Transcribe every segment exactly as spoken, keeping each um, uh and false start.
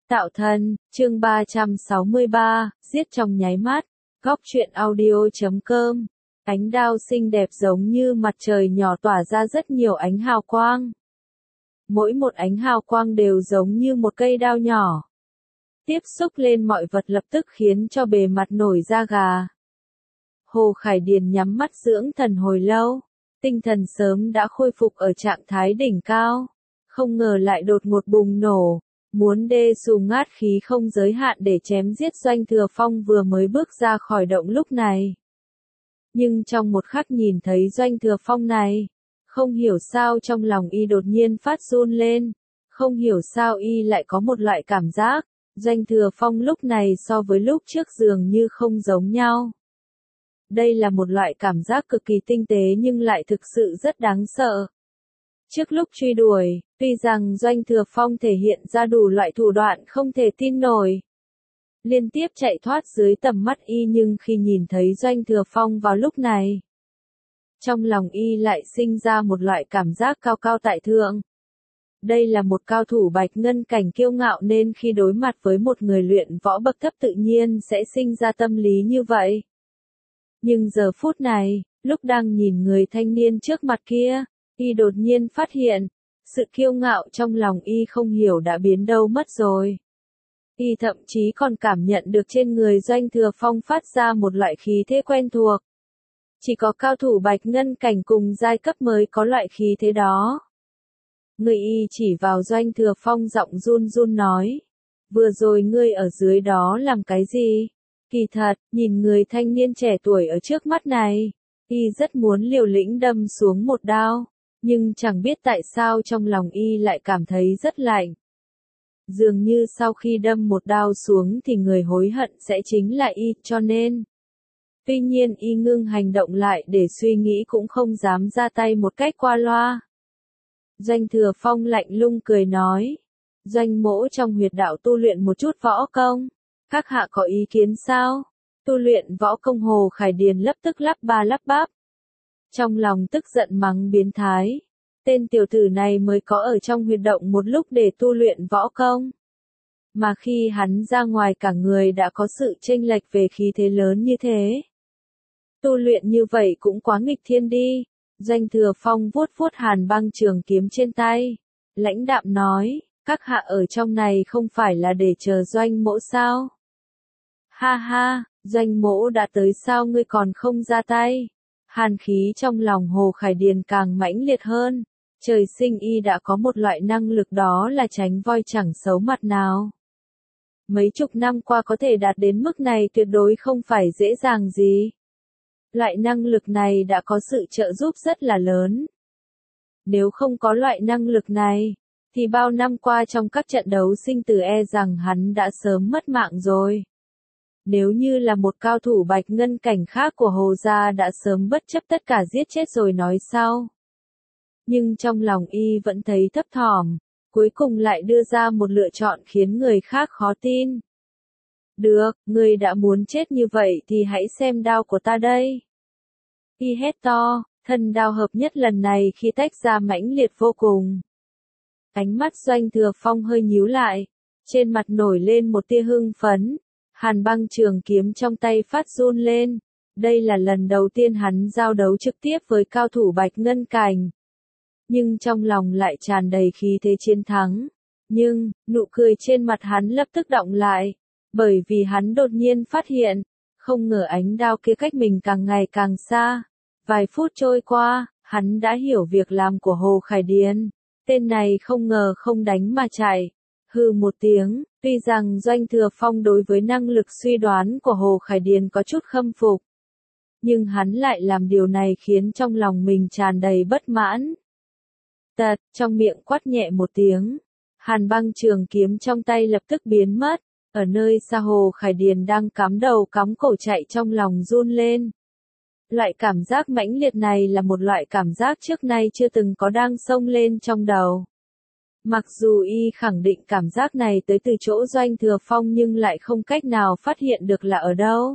Tạo thân, chương ba trăm sáu mươi ba, giết trong nháy mắt, góc truyện audio chấm com. Ánh đao xinh đẹp giống như mặt trời nhỏ tỏa ra rất nhiều ánh hào quang. Mỗi một ánh hào quang đều giống như một cây đao nhỏ. Tiếp xúc lên mọi vật lập tức khiến cho bề mặt nổi da gà. Hồ Khải Điền nhắm mắt dưỡng thần hồi lâu, tinh thần sớm đã khôi phục ở trạng thái đỉnh cao. Không ngờ lại đột ngột bùng nổ, muốn đê xù ngát khí không giới hạn để chém giết Doanh Thừa Phong vừa mới bước ra khỏi động lúc này. Nhưng trong một khắc nhìn thấy Doanh Thừa Phong này, không hiểu sao trong lòng y đột nhiên phát run lên, không hiểu sao y lại có một loại cảm giác, Doanh Thừa Phong lúc này so với lúc trước dường như không giống nhau. Đây là một loại cảm giác cực kỳ tinh tế nhưng lại thực sự rất đáng sợ. Trước lúc truy đuổi, tuy rằng Doanh Thừa Phong thể hiện ra đủ loại thủ đoạn không thể tin nổi, liên tiếp chạy thoát dưới tầm mắt y, nhưng khi nhìn thấy Doanh Thừa Phong vào lúc này, trong lòng y lại sinh ra một loại cảm giác cao cao tại thượng. Đây là một cao thủ bạch ngân cảnh kiêu ngạo nên khi đối mặt với một người luyện võ bậc thấp tự nhiên sẽ sinh ra tâm lý như vậy. Nhưng giờ phút này, lúc đang nhìn người thanh niên trước mặt kia, y đột nhiên phát hiện, sự kiêu ngạo trong lòng y không hiểu đã biến đâu mất rồi. Y thậm chí còn cảm nhận được trên người Doanh Thừa Phong phát ra một loại khí thế quen thuộc. Chỉ có cao thủ bạch ngân cảnh cùng giai cấp mới có loại khí thế đó. Người y chỉ vào Doanh Thừa Phong giọng run run nói, vừa rồi ngươi ở dưới đó làm cái gì? Kỳ thật, nhìn người thanh niên trẻ tuổi ở trước mắt này, y rất muốn liều lĩnh đâm xuống một đao, nhưng chẳng biết tại sao trong lòng y lại cảm thấy rất lạnh. Dường như sau khi đâm một đao xuống thì người hối hận sẽ chính là y, cho nên. Tuy nhiên y ngưng hành động lại để suy nghĩ cũng không dám ra tay một cách qua loa. Doanh Thừa Phong lạnh lùng cười nói, Doanh mỗ trong huyệt đạo tu luyện một chút võ công. Các hạ có ý kiến sao? Tu luyện võ công? Hồ Khải Điền lập tức lắp ba lắp bắp. Trong lòng tức giận mắng biến thái. Tên tiểu tử này mới có ở trong huyệt động một lúc để tu luyện võ công. Mà khi hắn ra ngoài cả người đã có sự chênh lệch về khí thế lớn như thế. Tu luyện như vậy cũng quá nghịch thiên đi. Doanh Thừa Phong vuốt vuốt hàn băng trường kiếm trên tay. Lãnh đạm nói, các hạ ở trong này không phải là để chờ Doanh mỗ sao? Ha ha, Doanh mỗ đã tới sao ngươi còn không ra tay? Hàn khí trong lòng Hồ Khải Điền càng mãnh liệt hơn. Trời sinh y đã có một loại năng lực đó là tránh voi chẳng xấu mặt nào. Mấy chục năm qua có thể đạt đến mức này tuyệt đối không phải dễ dàng gì. Loại năng lực này đã có sự trợ giúp rất là lớn. Nếu không có loại năng lực này, thì bao năm qua trong các trận đấu sinh tử e rằng hắn đã sớm mất mạng rồi. Nếu như là một cao thủ bạch ngân cảnh khác của Hồ gia đã sớm bất chấp tất cả giết chết rồi nói sau. Nhưng trong lòng y vẫn thấy thấp thỏm, cuối cùng lại đưa ra một lựa chọn khiến người khác khó tin. Được, ngươi đã muốn chết như vậy thì hãy xem đao của ta đây. Y hét to, thân đao hợp nhất lần này khi tách ra mãnh liệt vô cùng. Ánh mắt Doanh Thừa Phong hơi nhíu lại, trên mặt nổi lên một tia hưng phấn. Hàn băng trường kiếm trong tay phát run lên. Đây là lần đầu tiên hắn giao đấu trực tiếp với cao thủ bạch ngân cảnh. Nhưng trong lòng lại tràn đầy khí thế chiến thắng. Nhưng, nụ cười trên mặt hắn lập tức đọng lại. Bởi vì hắn đột nhiên phát hiện, không ngờ ánh đao kia cách mình càng ngày càng xa. Vài phút trôi qua, hắn đã hiểu việc làm của Hồ Khải Điền. Tên này không ngờ không đánh mà chạy. Hừ một tiếng, tuy rằng Doanh Thừa Phong đối với năng lực suy đoán của Hồ Khải Điền có chút khâm phục. Nhưng hắn lại làm điều này khiến trong lòng mình tràn đầy bất mãn. Tật, trong miệng quát nhẹ một tiếng. Hàn băng trường kiếm trong tay lập tức biến mất. Ở nơi xa Hồ Khải Điền đang cắm đầu cắm cổ chạy trong lòng run lên. Loại cảm giác mãnh liệt này là một loại cảm giác trước nay chưa từng có đang xông lên trong đầu. Mặc dù y khẳng định cảm giác này tới từ chỗ Doanh Thừa Phong nhưng lại không cách nào phát hiện được là ở đâu.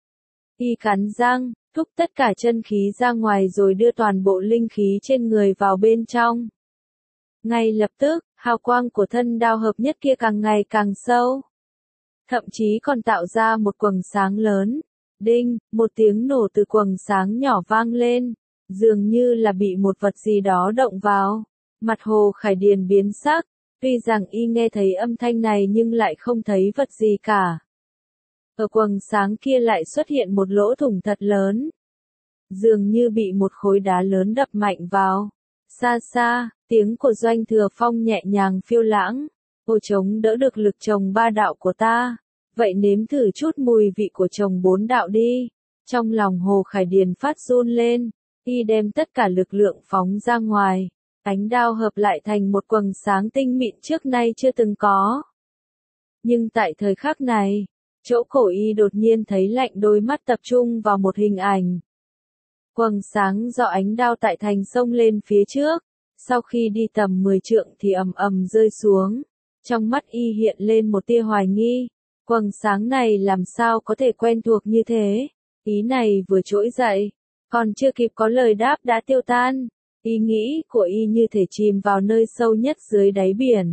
Y cắn răng, thúc tất cả chân khí ra ngoài rồi đưa toàn bộ linh khí trên người vào bên trong. Ngay lập tức, Hào quang của thân đao hợp nhất kia càng ngày càng sâu. Thậm chí còn tạo ra một quầng sáng lớn. Đinh, một tiếng nổ từ quầng sáng nhỏ vang lên. Dường như là bị một vật gì đó động vào. Mặt Hồ Khải Điền biến sắc. Tuy rằng y nghe thấy âm thanh này nhưng lại không thấy vật gì cả. Ở quầng sáng kia lại xuất hiện một lỗ thủng thật lớn. Dường như bị một khối đá lớn đập mạnh vào. Xa xa, tiếng của Doanh Thừa Phong nhẹ nhàng phiêu lãng. Cô chống đỡ được lực chồng ba đạo của ta. Vậy nếm thử chút mùi vị của chồng bốn đạo đi. Trong lòng Hồ Khải Điền phát run lên. Y đem tất cả lực lượng phóng ra ngoài. Ánh đao hợp lại thành một quầng sáng tinh mịn trước nay chưa từng có. Nhưng tại thời khắc này, chỗ cổ y đột nhiên thấy lạnh, đôi mắt tập trung vào một hình ảnh. Quầng sáng do ánh đao tại thành xông lên phía trước, sau khi đi tầm mười trượng thì ầm ầm rơi xuống. Trong mắt y hiện lên một tia hoài nghi, quầng sáng này làm sao có thể quen thuộc như thế? Ý này vừa trỗi dậy, còn chưa kịp có lời đáp đã tiêu tan. Ý nghĩ của y như thể chìm vào nơi sâu nhất dưới đáy biển.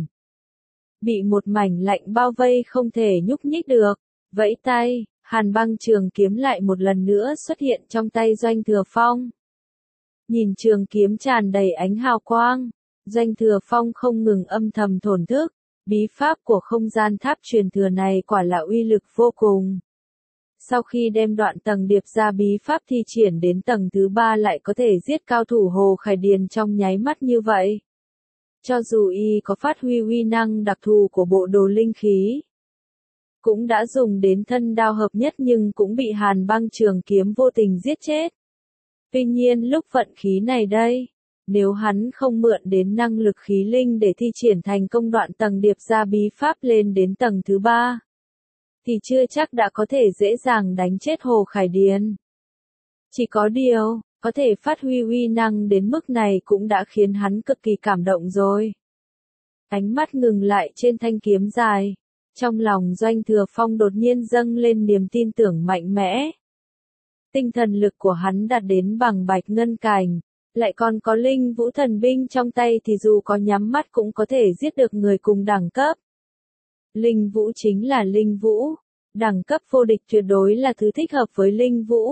Bị một mảnh lạnh bao vây không thể nhúc nhích được. Vẫy tay, Hàn Băng trường kiếm lại một lần nữa xuất hiện trong tay Doanh Thừa Phong. Nhìn trường kiếm tràn đầy ánh hào quang, Doanh Thừa Phong không ngừng âm thầm thổn thức. Bí pháp của không gian tháp truyền thừa này quả là uy lực vô cùng. Sau khi đem đoạn tầng điệp ra bí pháp thi triển đến tầng thứ ba lại có thể giết cao thủ Hồ Khải Điền trong nháy mắt như vậy. Cho dù y có phát huy uy năng đặc thù của bộ đồ linh khí, cũng đã dùng đến thân đao hợp nhất nhưng cũng bị Hàn Băng trường kiếm vô tình giết chết. Tuy nhiên lúc vận khí này đây, nếu hắn không mượn đến năng lực khí linh để thi triển thành công đoạn tầng điệp ra bí pháp lên đến tầng thứ ba, thì chưa chắc đã có thể dễ dàng đánh chết Hồ Khải Điền. Chỉ có điều, có thể phát huy uy năng đến mức này cũng đã khiến hắn cực kỳ cảm động rồi. Ánh mắt ngừng lại trên thanh kiếm dài. Trong lòng Doanh Thừa Phong đột nhiên dâng lên niềm tin tưởng mạnh mẽ. Tinh thần lực của hắn đạt đến bằng bạch ngân cảnh, lại còn có linh vũ thần binh trong tay thì dù có nhắm mắt cũng có thể giết được người cùng đẳng cấp. Linh vũ chính là linh vũ, đẳng cấp vô địch tuyệt đối là thứ thích hợp với linh vũ.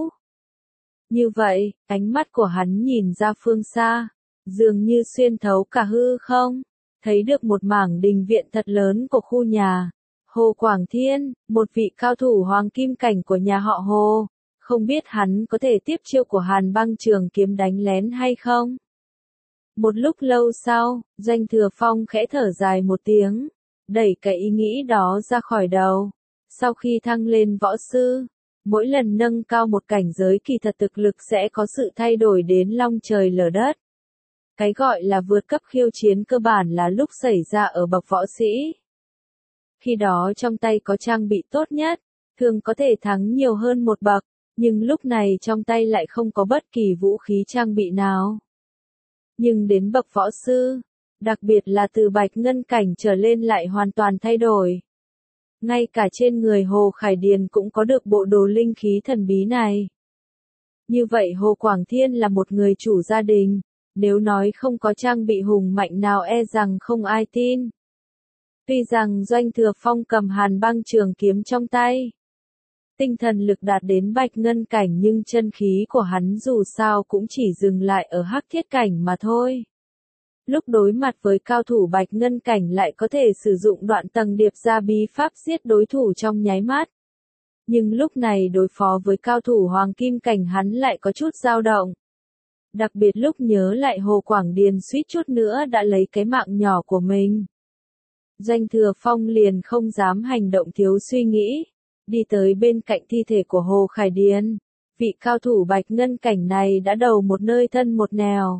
Như vậy, ánh mắt của hắn nhìn ra phương xa, dường như xuyên thấu cả hư không, thấy được một mảng đình viện thật lớn của khu nhà. Hồ Quảng Thiên, một vị cao thủ hoàng kim cảnh của nhà họ Hồ, không biết hắn có thể tiếp chiêu của Hàn Băng trường kiếm đánh lén hay không? Một lúc lâu sau, Doanh Thừa Phong khẽ thở dài một tiếng, đẩy cái ý nghĩ đó ra khỏi đầu. Sau khi thăng lên võ sư, mỗi lần nâng cao một cảnh giới kỳ thật thực lực sẽ có sự thay đổi đến long trời lở đất. Cái gọi là vượt cấp khiêu chiến cơ bản là lúc xảy ra ở bậc võ sĩ. Khi đó trong tay có trang bị tốt nhất, thường có thể thắng nhiều hơn một bậc, nhưng lúc này trong tay lại không có bất kỳ vũ khí trang bị nào. Nhưng đến bậc võ sư, đặc biệt là từ bạch ngân cảnh trở lên lại hoàn toàn thay đổi. Ngay cả trên người Hồ Khải Điền cũng có được bộ đồ linh khí thần bí này. Như vậy Hồ Quảng Thiên là một người chủ gia đình, nếu nói không có trang bị hùng mạnh nào e rằng không ai tin. Tuy rằng Doanh Thừa Phong cầm Hàn Băng trường kiếm trong tay, tinh thần lực đạt đến bạch ngân cảnh nhưng chân khí của hắn dù sao cũng chỉ dừng lại ở hắc thiết cảnh mà thôi. Lúc đối mặt với cao thủ bạch ngân cảnh lại có thể sử dụng đoạn tầng điệp ra bí pháp giết đối thủ trong nháy mắt. Nhưng lúc này đối phó với cao thủ hoàng kim cảnh hắn lại có chút dao động. Đặc biệt lúc nhớ lại Hồ Quảng Điền suýt chút nữa đã lấy cái mạng nhỏ của mình. Doanh Thừa Phong liền không dám hành động thiếu suy nghĩ, đi tới bên cạnh thi thể của Hồ Khải Điền. Vị cao thủ bạch ngân cảnh này đã đầu một nơi thân một nẻo.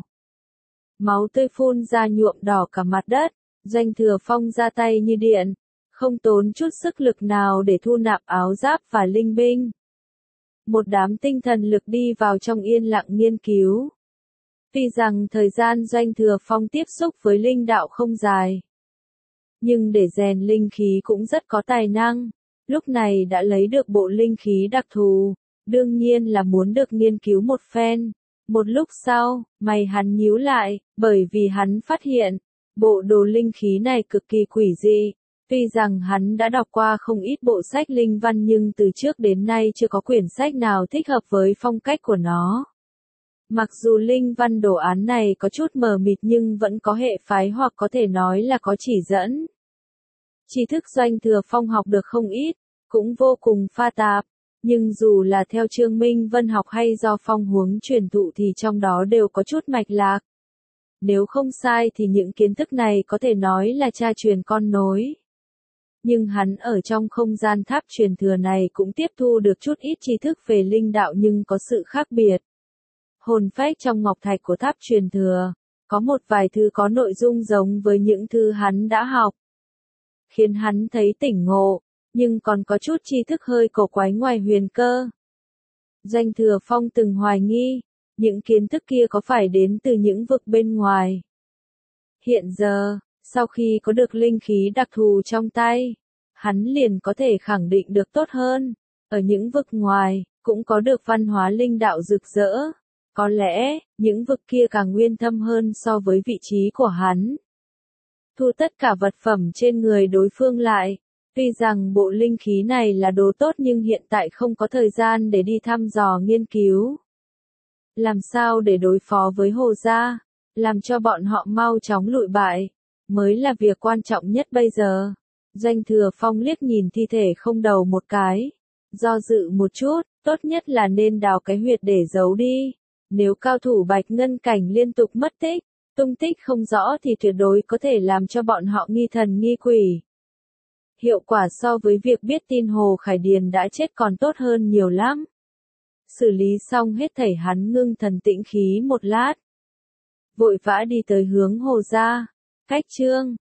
Máu tươi phun ra nhuộm đỏ cả mặt đất, Doanh Thừa Phong ra tay như điện, không tốn chút sức lực nào để thu nạp áo giáp và linh binh. Một đám tinh thần lực đi vào trong yên lặng nghiên cứu. Tuy rằng thời gian Doanh Thừa Phong tiếp xúc với linh đạo không dài, nhưng để rèn linh khí cũng rất có tài năng. Lúc này đã lấy được bộ linh khí đặc thù, đương nhiên là muốn được nghiên cứu một phen. Một lúc sau, mày hắn nhíu lại, bởi vì hắn phát hiện, Bộ đồ linh khí này cực kỳ quỷ dị. Tuy rằng hắn đã đọc qua không ít bộ sách linh văn nhưng từ trước đến nay chưa có quyển sách nào thích hợp với phong cách của nó. Mặc dù linh văn đồ án này có chút mờ mịt nhưng vẫn có hệ phái hoặc có thể nói là có chỉ dẫn. Tri thức Doanh Thừa Phong học được không ít, cũng vô cùng pha tạp, nhưng dù là theo Trương Minh Vân học hay do phong huống truyền thụ thì trong đó đều có chút mạch lạc. Nếu không sai thì những kiến thức này có thể nói là cha truyền con nối. Nhưng hắn ở trong không gian tháp truyền thừa này cũng tiếp thu được chút ít tri thức về linh đạo nhưng có sự khác biệt. Hồn phách trong ngọc thạch của tháp truyền thừa, có một vài thứ có nội dung giống với những thứ hắn đã học, khiến hắn thấy tỉnh ngộ, nhưng còn có chút tri thức hơi cổ quái ngoài huyền cơ. Doanh Thừa Phong từng hoài nghi, những kiến thức kia có phải đến từ những vực bên ngoài. Hiện giờ, sau khi có được linh khí đặc thù trong tay, hắn liền có thể khẳng định được tốt hơn, ở những vực ngoài, cũng có được văn hóa linh đạo rực rỡ. Có lẽ, những vực kia càng nguyên thâm hơn so với vị trí của hắn. Thu tất cả vật phẩm trên người đối phương lại. Tuy rằng bộ linh khí này là đồ tốt nhưng hiện tại không có thời gian để đi thăm dò nghiên cứu. Làm sao để đối phó với Hồ gia, làm cho bọn họ mau chóng lụi bại, mới là việc quan trọng nhất bây giờ. Doanh Thừa Phong liếc nhìn thi thể không đầu một cái, do dự một chút, tốt nhất là nên đào cái huyệt để giấu đi. Nếu cao thủ Bạch Ngân Cảnh liên tục mất tích, tung tích không rõ thì tuyệt đối có thể làm cho bọn họ nghi thần nghi quỷ. Hiệu quả so với việc biết tin Hồ Khải Điền đã chết còn tốt hơn nhiều lắm. Xử lý xong hết thảy hắn ngưng thần tĩnh khí một lát. Vội vã đi tới hướng Hồ gia. Cách chương